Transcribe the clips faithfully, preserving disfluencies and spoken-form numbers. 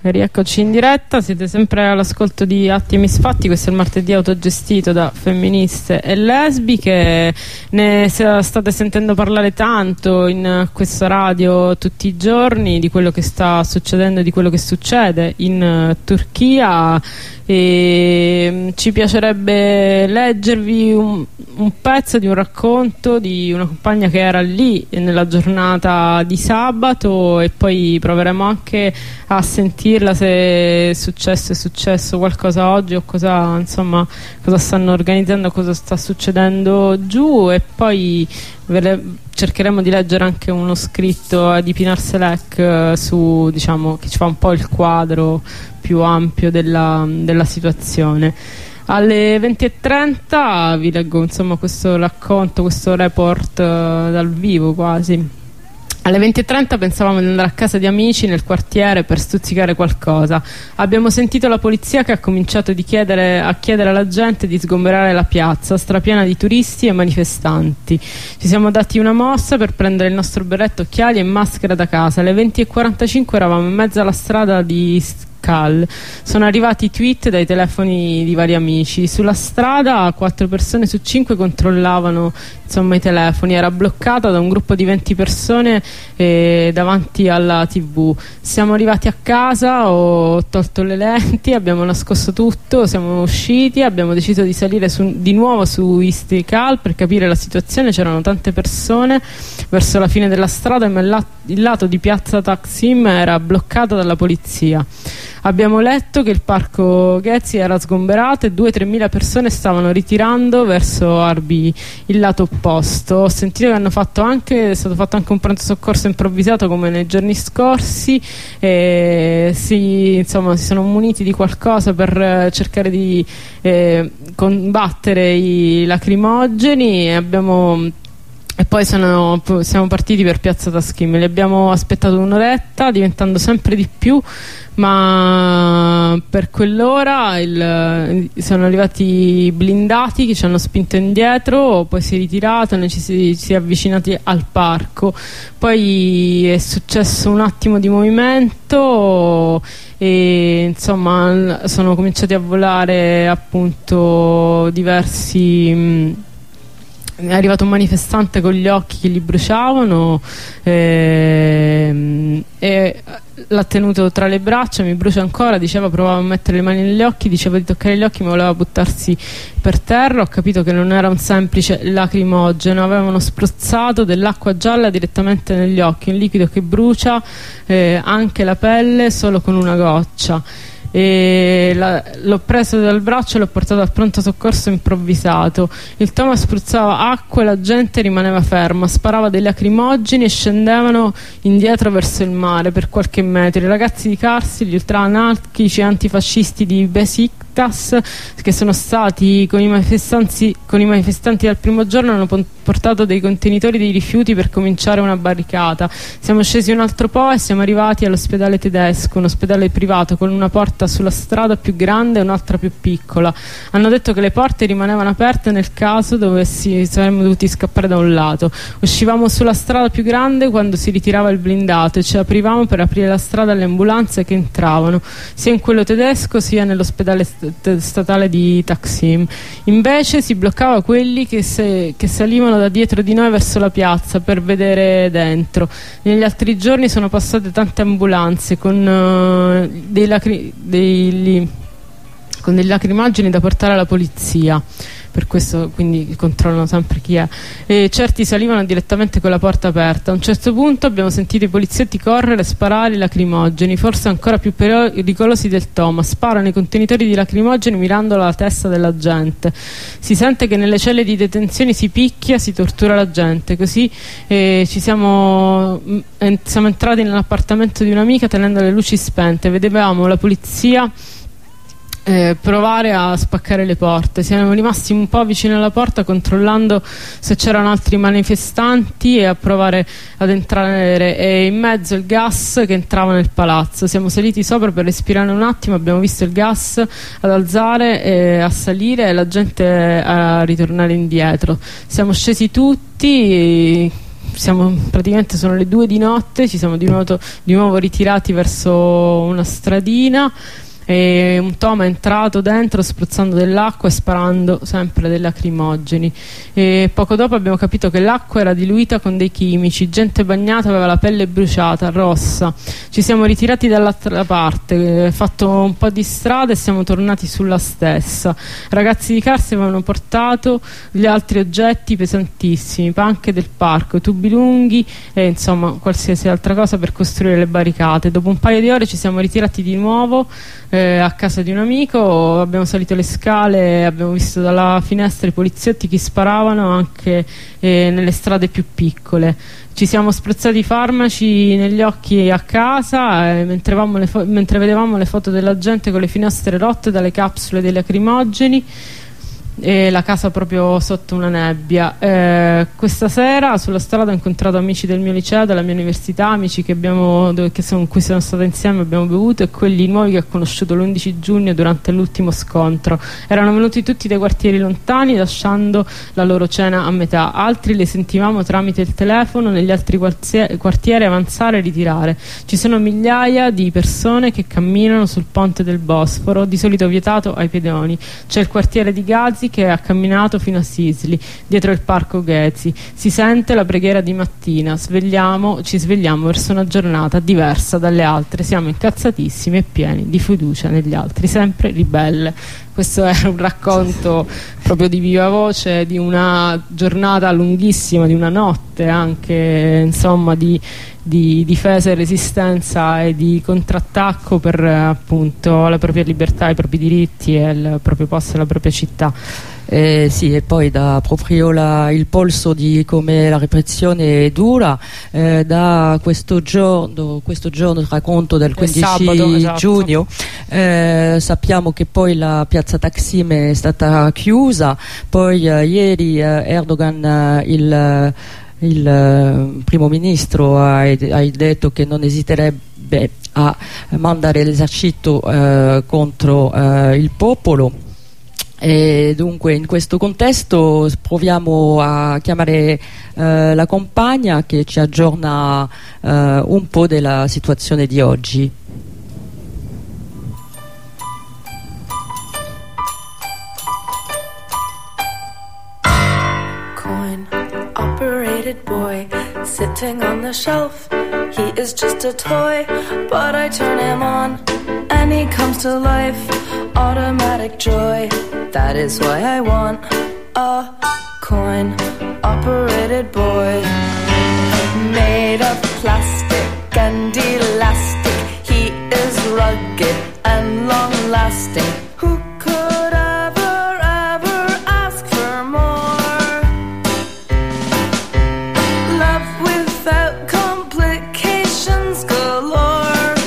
Rieccoci in diretta, siete sempre all'ascolto di Atti e Misfatti. Questo è il martedì autogestito da femministe e lesbiche. Ne state sentendo parlare tanto in questa radio tutti i giorni di quello che sta succedendo e di quello che succede in Turchia, e ci piacerebbe leggervi un, un pezzo di un racconto di una compagna che era lì nella giornata di sabato, e poi proveremo anche a sentirla se è successo è successo qualcosa oggi o cosa, insomma, cosa stanno organizzando, cosa sta succedendo giù, e poi cercheremo di leggere anche uno scritto di Pinar Selek su, diciamo, che ci fa un po' il quadro più ampio della, della situazione. Alle venti e trenta vi leggo, insomma, questo racconto, questo report uh, dal vivo quasi. Alle venti e trenta pensavamo di andare a casa di amici nel quartiere per stuzzicare qualcosa. Abbiamo sentito la polizia che ha cominciato di chiedere, a chiedere alla gente di sgomberare la piazza, strapiena di turisti e manifestanti. Ci siamo dati una mossa per prendere il nostro berretto, occhiali e maschera da casa. Alle venti e quarantacinque eravamo in mezzo alla strada di Cal. Sono arrivati tweet dai telefoni di vari amici. Sulla strada quattro persone su cinque controllavano, insomma, i telefoni. Era bloccata da un gruppo di venti persone eh, davanti alla tivù. Siamo arrivati a casa, ho tolto le lenti, abbiamo nascosto tutto, siamo usciti, abbiamo deciso di salire su, di nuovo su Istiklal per capire la situazione. C'erano tante persone verso la fine della strada, ma il, la il lato di piazza Taksim era bloccato dalla polizia. Abbiamo letto che il parco Gezi era sgomberato e due tre mila persone stavano ritirando verso Arbi, il lato opposto. Ho sentito che hanno fatto anche, è stato fatto anche un pronto soccorso improvvisato come nei giorni scorsi, e si, insomma, si sono muniti di qualcosa per cercare di eh, combattere i lacrimogeni, e abbiamo E poi sono, siamo partiti per piazza Taksim. Li abbiamo aspettato un'oretta, diventando sempre di più, ma per quell'ora il, sono arrivati i blindati che ci hanno spinto indietro, poi si è ritirato, noi ci si, si è avvicinati al parco. Poi è successo un attimo di movimento e, insomma, sono cominciati a volare appunto diversi... È arrivato un manifestante con gli occhi che gli bruciavano, e, e l'ha tenuto tra le braccia, mi brucia ancora, diceva, provava a mettere le mani negli occhi, diceva di toccare gli occhi, ma voleva buttarsi per terra. Ho capito che non era un semplice lacrimogeno, avevano spruzzato dell'acqua gialla direttamente negli occhi, un liquido che brucia eh, anche la pelle solo con una goccia. L'ho preso dal braccio e l'ho portato al pronto soccorso improvvisato. Il Thomas spruzzava acqua e la gente rimaneva ferma, sparava dei lacrimogeni e scendevano indietro verso il mare per qualche metro. I ragazzi di Karsi, gli ultra-anarchici antifascisti di Besiktas, che sono stati con i manifestanti, con i manifestanti dal primo giorno, hanno portato dei contenitori di rifiuti per cominciare una barricata. Siamo scesi un altro po' e siamo arrivati all'ospedale tedesco, un ospedale privato con una porta sulla strada più grande e un'altra più piccola. Hanno detto che le porte rimanevano aperte nel caso dovessi, saremmo dovuti scappare da un lato. Uscivamo sulla strada più grande quando si ritirava il blindato e ci aprivamo per aprire la strada alle ambulanze che entravano, sia in quello tedesco sia nell'ospedale st statale di Taksim. Invece si bloccava quelli che, se, che salivano da dietro di noi verso la piazza per vedere dentro. Negli altri giorni sono passate tante ambulanze con uh, dei lacri dei, con dei lacrimogeni da portare alla polizia, per questo quindi controllano sempre chi è, e certi salivano direttamente con la porta aperta. A un certo punto abbiamo sentito i poliziotti correre e sparare i lacrimogeni, forse ancora più pericolosi del Thomas. Sparano i contenitori di lacrimogeni mirando alla testa della gente. Si sente che nelle celle di detenzione si picchia, si tortura la gente. Così eh, ci siamo, eh, siamo entrati nell'appartamento di un'amica tenendo le luci spente. Vedevamo la polizia Eh, provare a spaccare le porte. Siamo rimasti un po' vicino alla porta controllando se c'erano altri manifestanti e a provare ad entrare, e in mezzo il gas che entrava nel palazzo. Siamo saliti sopra per respirare un attimo, abbiamo visto il gas ad alzare e a salire e la gente a ritornare indietro. Siamo scesi tutti siamo, praticamente sono le due di notte, ci siamo di nuovo, di nuovo ritirati verso una stradina e un tomo è entrato dentro spruzzando dell'acqua e sparando sempre dei lacrimogeni, e poco dopo abbiamo capito che l'acqua era diluita con dei chimici, gente bagnata aveva la pelle bruciata, rossa. Ci siamo ritirati dall'altra parte, fatto un po' di strada e siamo tornati sulla stessa. Ragazzi di Carsi avevano portato gli altri oggetti pesantissimi, panche del parco, tubi lunghi e insomma qualsiasi altra cosa per costruire le barricate. Dopo un paio di ore ci siamo ritirati di nuovo Eh, a casa di un amico, abbiamo salito le scale, abbiamo visto dalla finestra i poliziotti che sparavano anche eh, nelle strade più piccole. Ci siamo spruzzati i farmaci negli occhi a casa eh, mentre, le mentre vedevamo le foto della gente con le finestre rotte dalle capsule dei lacrimogeni e la casa proprio sotto una nebbia. Eh, questa sera sulla strada ho incontrato amici del mio liceo, della mia università, amici che abbiamo, dove, che sono, con cui sono stata insieme, abbiamo bevuto, e quelli nuovi che ho conosciuto l'undici giugno durante l'ultimo scontro. Erano venuti tutti dai quartieri lontani lasciando la loro cena a metà, altri le sentivamo tramite il telefono negli altri quartieri avanzare e ritirare. Ci sono migliaia di persone che camminano sul ponte del Bosforo, di solito vietato ai pedoni. C'è il quartiere di Gazi che ha camminato fino a Sisli, dietro il parco Ghezi. Si sente la preghiera di mattina, svegliamo, ci svegliamo verso una giornata diversa dalle altre, siamo incazzatissimi e pieni di fiducia negli altri, sempre ribelle. Questo è un racconto proprio di viva voce di una giornata lunghissima, di una notte anche, insomma, di, di difesa e resistenza e di contrattacco per appunto la propria libertà, i propri diritti e il proprio posto e la propria città. Eh, sì, e poi dà proprio la, il polso di come la repressione è dura. Eh, da questo giorno, questo giorno racconto del quindici sabato, esatto. giugno, eh, sappiamo che poi la piazza Taksim è stata chiusa, poi eh, ieri eh, Erdogan, eh, il, il eh, primo ministro, ha, ha detto che non esiterebbe a mandare l'esercito eh, contro eh, il popolo. E dunque in questo contesto proviamo a chiamare eh, la compagna che ci aggiorna eh, un po' della situazione di oggi. Coin operated boy sitting on the shelf, he is just a toy, but I turn him on and he comes to life, automatic joy. That is why I want a coin operated boy, made of plastic and elastic. He is rugged and long lasting. Who could ever, ever ask for more? Love without complications galore.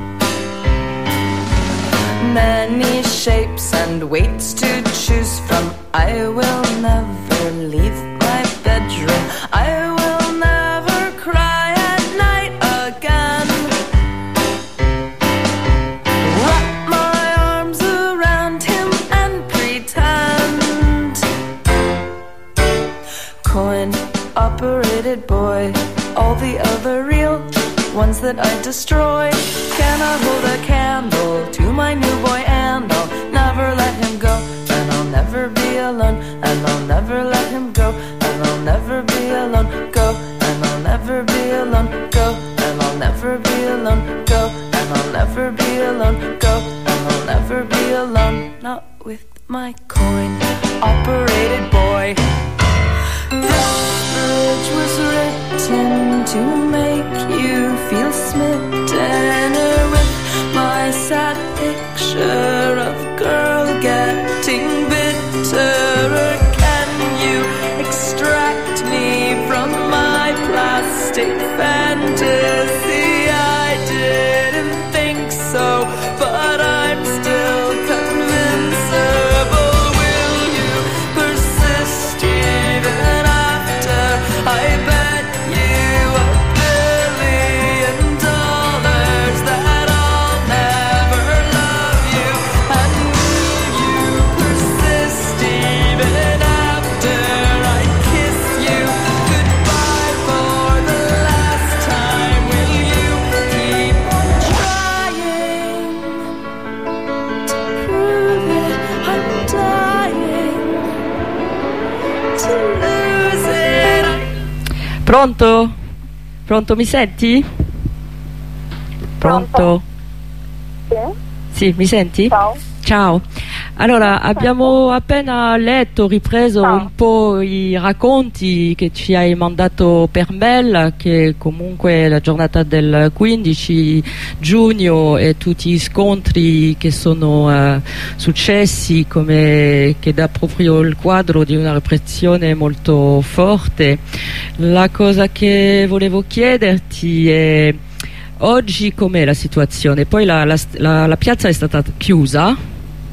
Many shapes and weights to choose from. I will never leave my bedroom. I will never cry at night again. Wrap my arms around him and pretend. Coin operated boy, all the other real ones that I destroy cannot hold a candle to my new boy, and I'll never let him go, and I'll never be alone, and I'll never let him go, and I'll never be alone, go, and I'll never be alone, go, and I'll never be alone, go, and I'll never be alone, go, and I'll never be alone, not with my coin operated boy. This bridge was written to make you feel smitten, or with my sad picture of girl getting bitterer. Can you extract me from my plastic fantasy? I didn't think so, but I'm still convincible. Will you persist even after I bet you a billion dollars Pronto? Pronto, mi senti? Pronto? Sì? Sì, mi senti? Ciao. Ciao. Allora, abbiamo appena letto, ripreso Ciao. un po' i racconti che ci hai mandato per mail, che comunque la giornata del quindici giugno e tutti gli scontri che sono uh, successi, come che dà proprio il quadro di una repressione molto forte. La cosa che volevo chiederti è: oggi com'è la situazione? Poi la, la, la, la piazza è stata chiusa.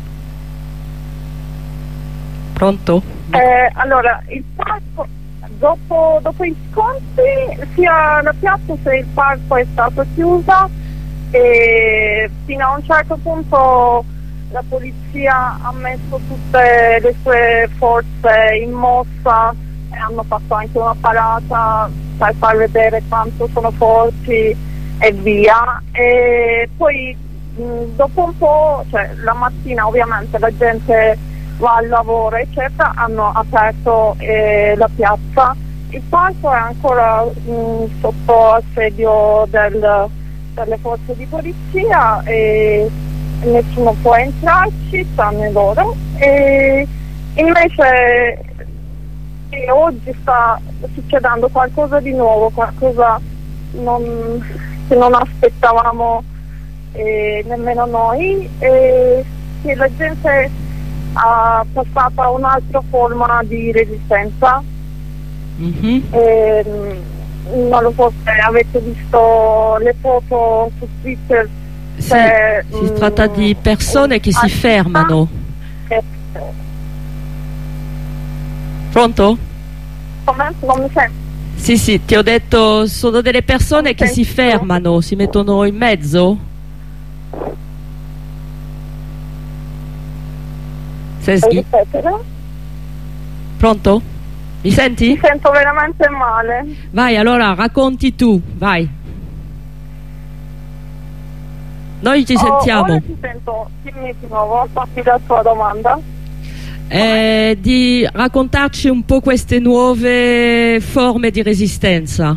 Pronto? Eh, allora, il parco, dopo, dopo i scontri, sia la piazza sia il parco è stato chiusa e fino a un certo punto la polizia ha messo tutte le sue forze in mossa e hanno fatto anche una parata per far vedere quanto sono forti e via. E poi mh, dopo un po', cioè la mattina ovviamente la gente va al lavoro eccetera, hanno aperto eh, la piazza. Il parco è ancora mh, sotto assedio del, delle forze di polizia e nessuno può entrarci tranne loro. E invece e oggi sta succedendo qualcosa di nuovo, qualcosa non, che non aspettavamo eh, nemmeno noi, e che la gente ha passato a un'altra forma di resistenza. Mm-hmm. E, non lo so se avete visto le foto su Twitter. Sì, se, si mh, tratta di persone che si fermano. Che, Pronto? come? Non mi sento. Sì, sì, ti ho detto, sono delle persone che si fermano, si mettono in mezzo. Seschi? Pronto? Mi senti? Mi sento veramente male. Vai, allora racconti tu, vai. Noi ci Oh, sentiamo. ora ti sento, dimmi di nuovo, fammi la tua domanda. Eh, di raccontarci un po' queste nuove forme di resistenza.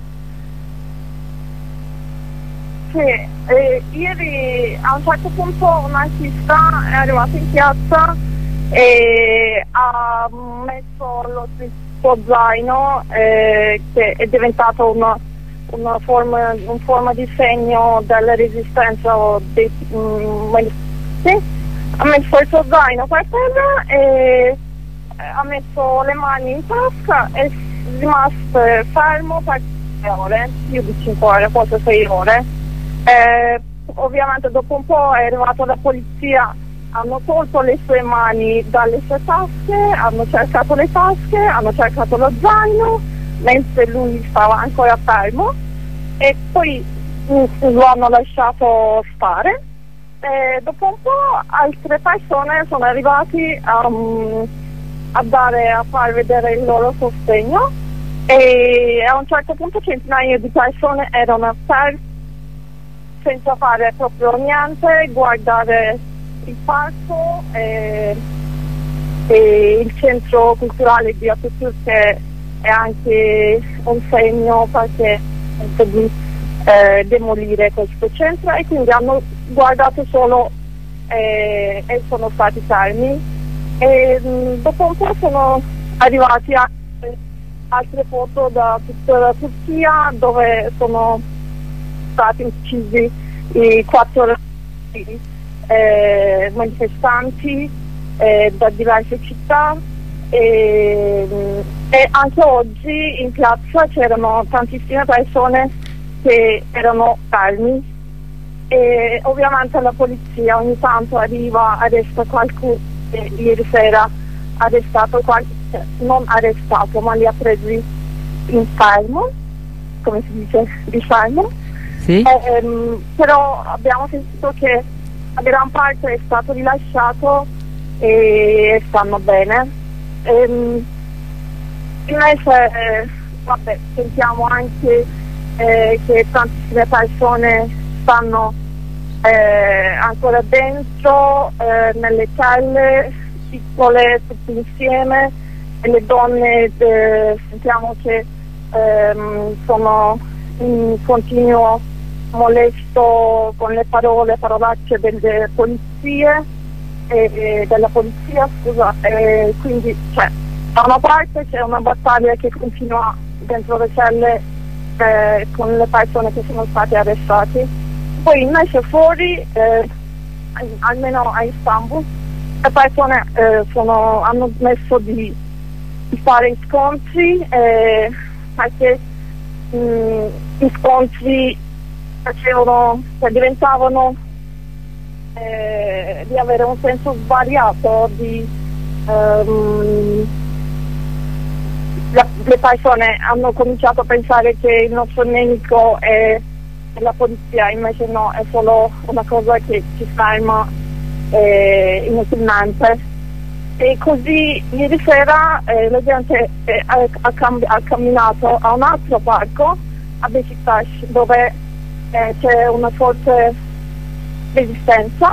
Sì, eh, ieri a un certo punto un artista è arrivato in piazza e ha messo lo, il suo zaino eh, che è diventato una, una forma, un forma di segno della resistenza o dei, mm, sì, ha messo il suo zaino per terra e ha messo le mani in tasca e è rimasto fermo per cinque ore, più di cinque ore, forse sei ore. Eh, ovviamente dopo un po' è arrivata la polizia, hanno tolto le sue mani dalle sue tasche, hanno cercato le tasche, hanno cercato lo zaino mentre lui stava ancora fermo e poi mh, lo hanno lasciato stare. E dopo un po' altre persone sono arrivati um, a dare, a far vedere il loro sostegno e a un certo punto centinaia di persone erano per senza fare proprio niente, guardare il parco e, e il centro culturale di Atatürk, che è anche un segno perché di eh, demolire questo centro, e quindi hanno guardato solo eh, e sono stati fermi. E mh, dopo un po' sono arrivati altre, altre foto da tutta la Turchia dove sono stati uccisi i quattro eh, manifestanti eh, da diverse città e, e anche oggi in piazza c'erano tantissime persone che erano fermi e ovviamente la polizia ogni tanto arriva, arresta qualcuno. E ieri sera ha arrestato qualcuno, non arrestato ma li ha presi in fermo, come si dice, di fermo. Sì. Eh, però abbiamo sentito che la gran parte è stato rilasciato e stanno bene. E, invece eh, vabbè, sentiamo anche eh, che tantissime persone stanno eh, ancora dentro eh, nelle celle piccole tutte insieme e le donne eh, sentiamo che ehm, sono in continuo molesto con le parole, parolacce delle polizie, e, della polizia, scusa, e quindi cioè, da una parte c'è una battaglia che continua dentro le celle eh, con le persone che sono state arrestate, poi invece fuori, eh, almeno a Istanbul, le persone eh, sono, hanno smesso di, di fare scontri eh, perché mh, gli scontri facevano, cioè diventavano eh, di avere un senso svariato, di ehm, la, le persone hanno cominciato a pensare che il nostro nemico è la polizia, invece no, è solo una cosa che ci ferma eh, inutilmente. E così ieri sera eh, la gente eh, ha, ha, cambi- ha camminato a un altro parco a Beşiktaş, dove eh, c'è una forte resistenza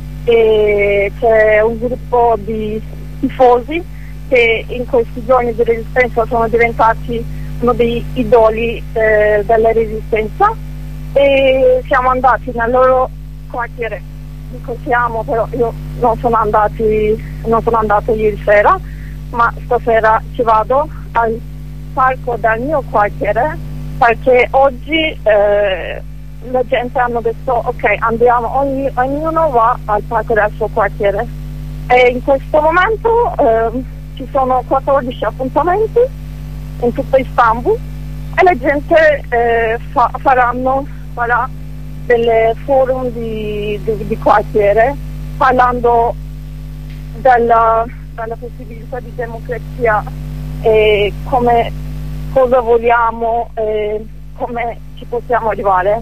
e c'è un gruppo di tifosi che in questi giorni di resistenza sono diventati uno dei idoli eh, della resistenza, e siamo andati nel loro quartiere. Dico siamo, però io non sono andati non sono andato ieri sera, ma stasera ci vado al parco del mio quartiere, perché oggi eh, la gente hanno detto ok, andiamo, ogni, ognuno va al parco del suo quartiere, e in questo momento eh, ci sono quattordici appuntamenti in tutto Istanbul, e la gente eh, fa, faranno farà delle forum di, di, di quartiere, parlando della, della possibilità di democrazia e come, cosa vogliamo e come ci possiamo arrivare.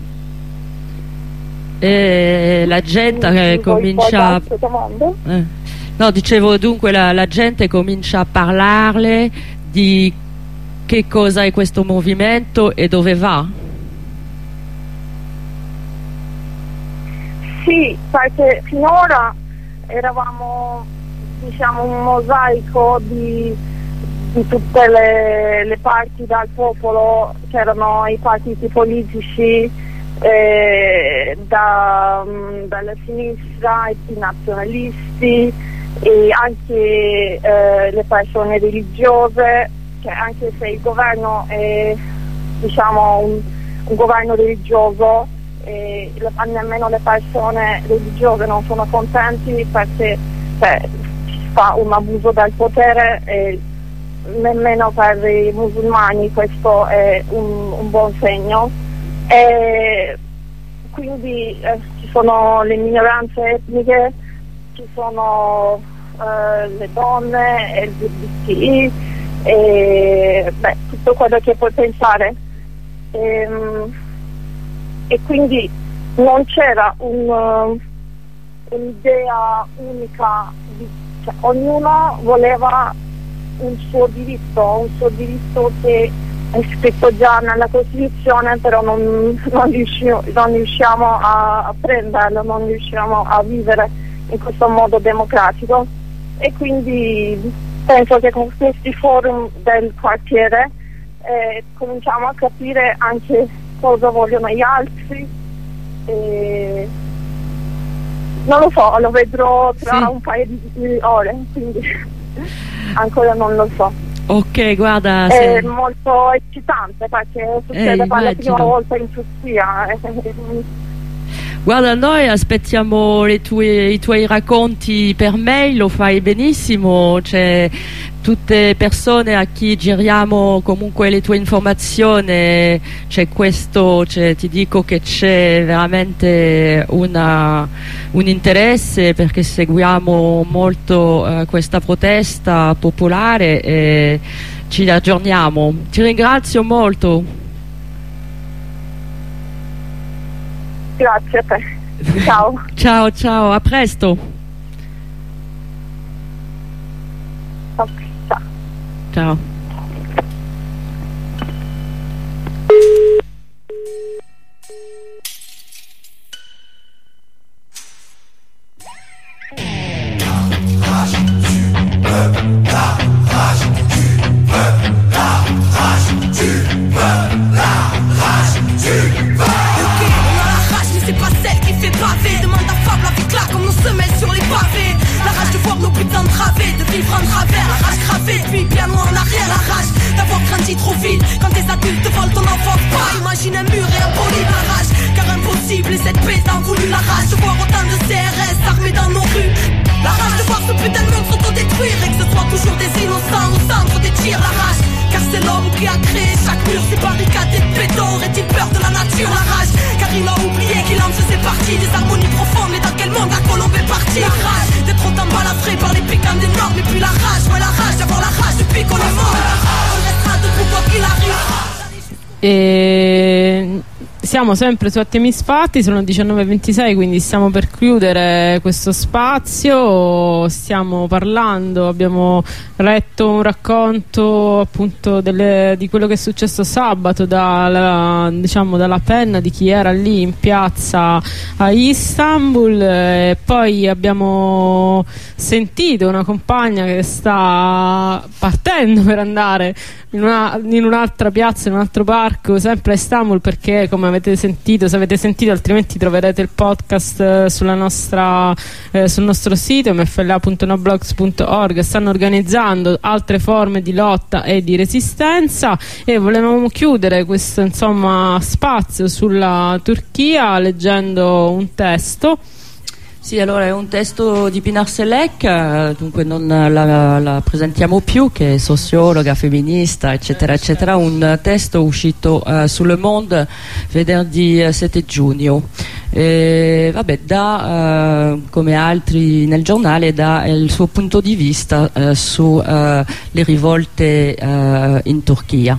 E la gente eh, comincia eh. no dicevo dunque la, la gente comincia a parlarle di che cosa è questo movimento e dove va. Sì, perché finora eravamo, diciamo, un mosaico di, di tutte le, le parti del popolo, c'erano i partiti politici eh, da, dalla sinistra, i nazionalisti e anche eh, le persone religiose, cioè anche se il governo è, diciamo, un, un governo religioso, e nemmeno le persone religiose non sono contenti, perché cioè, si fa un abuso del potere, e nemmeno per i musulmani questo è un, un buon segno, e quindi eh, ci sono le minoranze etniche, ci sono eh, le donne, L G B T I, e beh, tutto quello che puoi pensare. E, e quindi non c'era un, uh, un'idea unica, di, cioè, ognuno voleva un suo diritto, un suo diritto che è scritto già nella Costituzione, però non, non, riusciamo, non riusciamo a, a prenderlo, non riusciamo a vivere in questo modo democratico, e quindi penso che con questi forum del quartiere eh, cominciamo a capire anche cosa vogliono gli altri, e non lo so, lo vedrò tra sì. un paio di, di ore, quindi ancora non lo so. Ok, guarda, è se... molto eccitante perché succede eh, per la prima volta in Turchia. Guarda, noi aspettiamo le tue, i tuoi racconti per mail, lo fai benissimo, c'è tutte persone a chi giriamo comunque le tue informazioni, c'è questo, c'è, ti dico che c'è veramente una, un interesse, perché seguiamo molto uh, questa protesta popolare e ci aggiorniamo. Ti ringrazio molto. Grazie a te. Ciao. Ciao, ciao, a presto. Ok, ciao. Ciao. La rage, tu veux la rage, tu d'avoir grandi trop vite. Quand tes adultes volent ton enfance, pas imagine un mur et un polybarrage. Car impossible et cette paix a voulu la rage de voir autant de C R S armés dans nos rues. La rage de voir ce putain de monde s'autodétruire et que ce soit toujours des innocents au centre des tirs. La rage, car c'est l'homme qui a créé chaque mur, ces barricades de béton. Aurait-il peur de la nature? La rage, car il a oublié qu'il lance ses parties des harmonies profondes. Mais dans quel monde la colombe est partie? La rage d'être autant balafré par les piquants des normes. Et puis la rage, ouais la rage d'avoir la rage depuis qu'on est mort. On restera debout quoi qu'il arrive. E siamo sempre su Attimi Misfatti, sono diciannove e ventisei, quindi stiamo per chiudere questo spazio. Stiamo parlando, abbiamo letto un racconto appunto delle, di quello che è successo sabato dalla, diciamo, dalla penna di chi era lì in piazza a Istanbul, e poi abbiamo sentito una compagna che sta partendo per andare in, una, in un'altra piazza, in un altro parco, sempre a Istanbul, perché come avete sentito, se avete sentito, altrimenti troverete il podcast eh, sulla nostra, eh, sul nostro sito m f l a punto noblogs punto org. Stanno organizzando altre forme di lotta e di resistenza, e volevamo chiudere questo insomma spazio sulla Turchia leggendo un testo. Sì, allora è un testo di Pinar Selek, dunque non la, la presentiamo più, che è sociologa, femminista, eccetera, eccetera. Un testo uscito uh, su Le Monde venerdì sette giugno. E, vabbè, dà, uh, come altri nel giornale, dà il suo punto di vista uh, sulle uh, rivolte uh, in Turchia.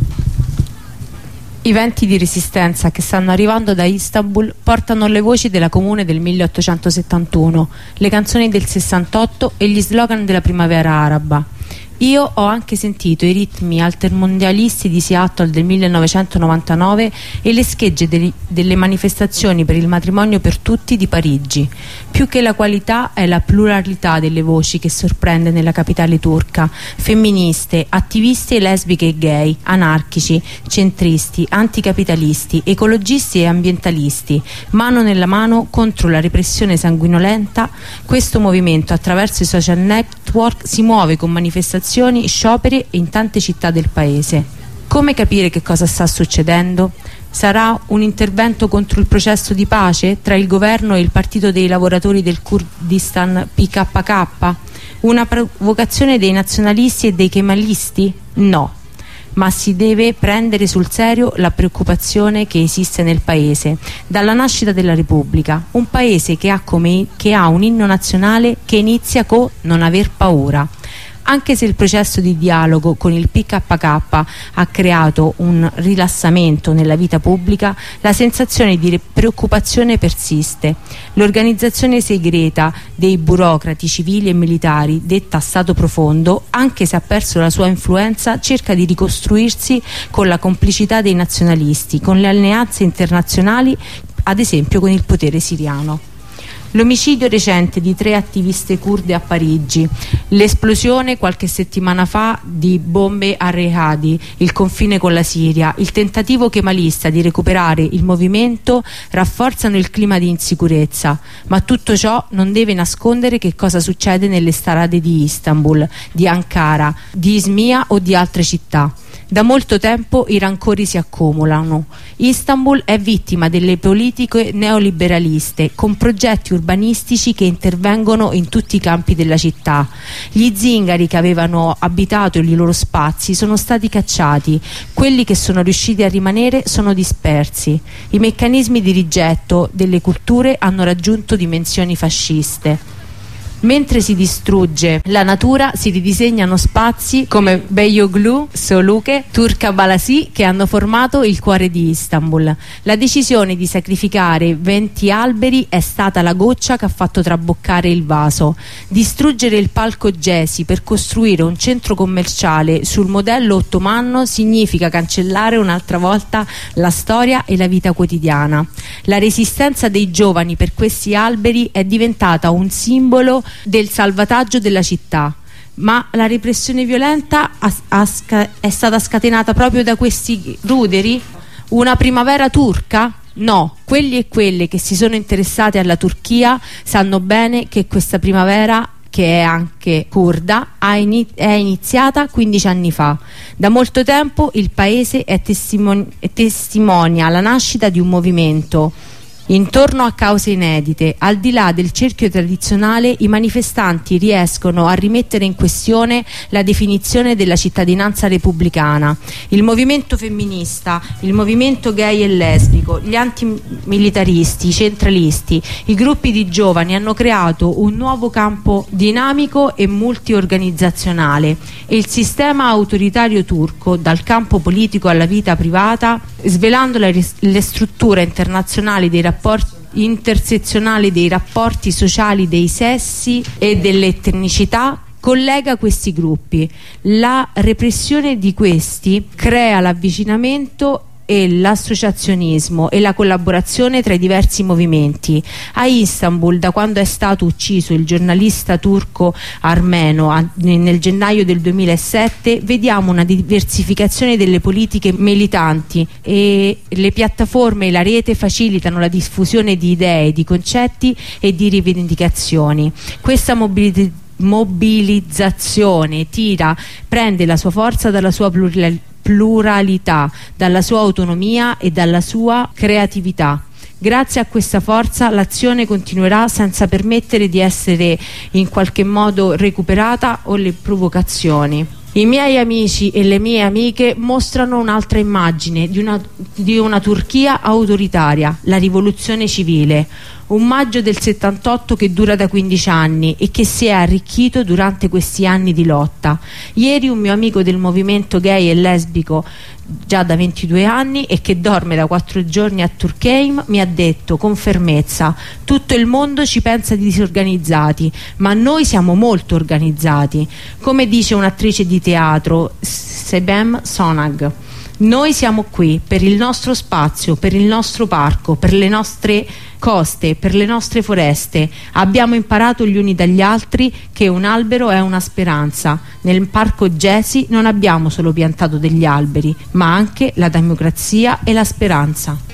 I venti di resistenza che stanno arrivando da Istanbul portano le voci della comune del milleottocentosettantuno, le canzoni del sessantotto e gli slogan della primavera araba. Io ho anche sentito i ritmi altermondialisti di Seattle del millenovecentonovantanove e le schegge dei, delle manifestazioni per il matrimonio per tutti di Parigi. Più che la qualità è la pluralità delle voci che sorprende nella capitale turca: femministe, attiviste lesbiche e gay, anarchici, centristi, anticapitalisti, ecologisti e ambientalisti, mano nella mano contro la repressione sanguinolenta. Questo movimento, attraverso i social network, si muove con manifestazioni, scioperi in tante città del paese. Come capire che cosa sta succedendo? Sarà un intervento contro il processo di pace tra il governo e il partito dei lavoratori del Kurdistan P K K? Una provocazione dei nazionalisti e dei kemalisti? No, ma si deve prendere sul serio la preoccupazione che esiste nel paese dalla nascita della Repubblica, un paese che ha, come, che ha un inno nazionale che inizia con non aver paura. Anche se il processo di dialogo con il P K K ha creato un rilassamento nella vita pubblica, la sensazione di preoccupazione persiste. L'organizzazione segreta dei burocrati civili e militari, detta Stato profondo, anche se ha perso la sua influenza, cerca di ricostruirsi con la complicità dei nazionalisti, con le alleanze internazionali, ad esempio con il potere siriano. L'omicidio recente di tre attiviste curde a Parigi, l'esplosione qualche settimana fa di bombe a Rehadi, il confine con la Siria, il tentativo kemalista di recuperare il movimento rafforzano il clima di insicurezza, ma tutto ciò non deve nascondere che cosa succede nelle strade di Istanbul, di Ankara, di Izmia o di altre città. Da molto tempo i rancori si accumulano. Istanbul è vittima delle politiche neoliberaliste, con progetti urbanistici che intervengono in tutti i campi della città. Gli zingari che avevano abitato i loro spazi sono stati cacciati, quelli che sono riusciti a rimanere sono dispersi. I meccanismi di rigetto delle culture hanno raggiunto dimensioni fasciste. Mentre si distrugge la natura, si ridisegnano spazi come Beyoğlu, Soluke, Turkabalasi, che hanno formato il cuore di Istanbul. La decisione di sacrificare venti alberi è stata la goccia che ha fatto traboccare il vaso. Distruggere il palco Gezi per costruire un centro commerciale sul modello ottomano significa cancellare un'altra volta la storia e la vita quotidiana. La resistenza dei giovani per questi alberi è diventata un simbolo del salvataggio della città, ma la repressione violenta ha, ha, è stata scatenata proprio da questi ruderi? Una primavera turca? No, quelli e quelle che si sono interessati alla Turchia sanno bene che questa primavera che è anche curda, è iniziata quindici anni fa. Da molto tempo il paese è testimon- è testimonia la nascita di un movimento intorno a cause inedite. Al di là del cerchio tradizionale, i manifestanti riescono a rimettere in questione la definizione della cittadinanza repubblicana. Il movimento femminista, il movimento gay e lesbico, gli antimilitaristi, i centralisti, i gruppi di giovani hanno creato un nuovo campo dinamico e multiorganizazionale, e il sistema autoritario turco, dal campo politico alla vita privata, svelando le, le strutture internazionali dei rapporti intersezionali dei rapporti sociali dei sessi e dell'etnicità, collega questi gruppi. La repressione di questi crea l'avvicinamento e l'associazionismo e la collaborazione tra i diversi movimenti. A Istanbul, da quando è stato ucciso il giornalista turco armeno a, nel gennaio del duemilasette, vediamo una diversificazione delle politiche militanti, e le piattaforme e la rete facilitano la diffusione di idee, di concetti e di rivendicazioni. Questa mobilità mobilizzazione tira, prende la sua forza dalla sua pluralità pluralità, dalla sua autonomia e dalla sua creatività. Grazie a questa forza l'azione continuerà senza permettere di essere in qualche modo recuperata o le provocazioni. I miei amici e le mie amiche mostrano un'altra immagine di una, di una Turchia autoritaria, la rivoluzione civile, un maggio del settantotto che dura da quindici anni e che si è arricchito durante questi anni di lotta. Ieri un mio amico del movimento gay e lesbico, già da ventidue anni e che dorme da quattro giorni a Turkheim, mi ha detto con fermezza: tutto il mondo ci pensa di disorganizzati, ma noi siamo molto organizzati. Come dice un'attrice di teatro, Sebem Sonag, noi siamo qui per il nostro spazio, per il nostro parco, per le nostre coste, per le nostre foreste. Abbiamo imparato gli uni dagli altri che un albero è una speranza. Nel parco Gezi non abbiamo solo piantato degli alberi, ma anche la democrazia e la speranza.